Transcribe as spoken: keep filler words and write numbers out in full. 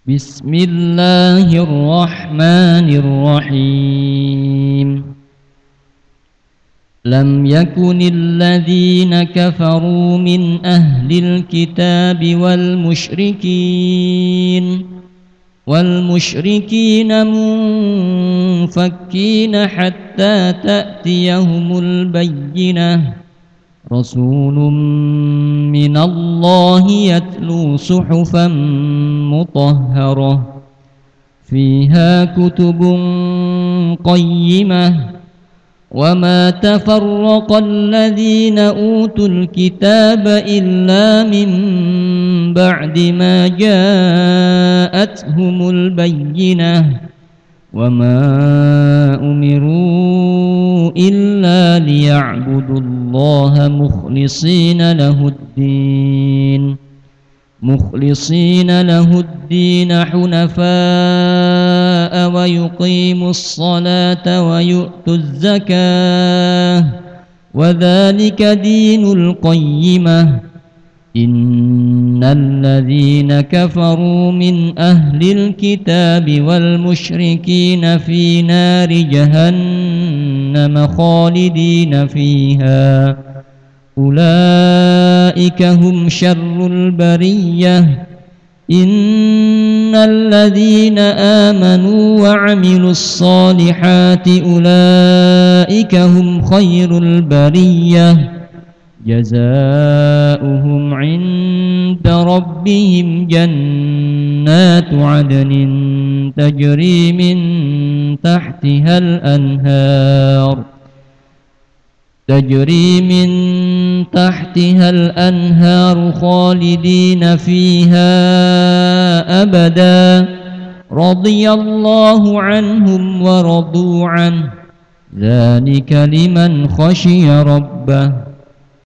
بسم الله الرحمن الرحيم لم يكن الذين كفروا من أهل الكتاب والمشركين والمشركين منفكين حتى تأتيهم البينة رسول من الله يتلو صحفا مطهرة فيها كتب قيمة وما تفرق الذين أوتوا الكتاب إلا من بعد ما جاءتهم البينة وما أمروا إلا ليعبدوا الله مخلصين له الدين مخلصين له الدين حنفاء ويقيموا الصلاة ويؤتوا الزكاة وذلك دين القيمة إن الذين كفروا من أهل الكتاب والمشركين في نار جهنم خالدين فيها أولئك هم شر البرية إن الذين آمنوا وعملوا الصالحات أولئك هم خير البرية جزاؤهم عند ربهم جنات عدن تجري من تحتها الأنهار تجري من تحتها الأنهار خالدين فيها أبدا رضي الله عنهم ورضوا عنه ذلك لمن خشي ربه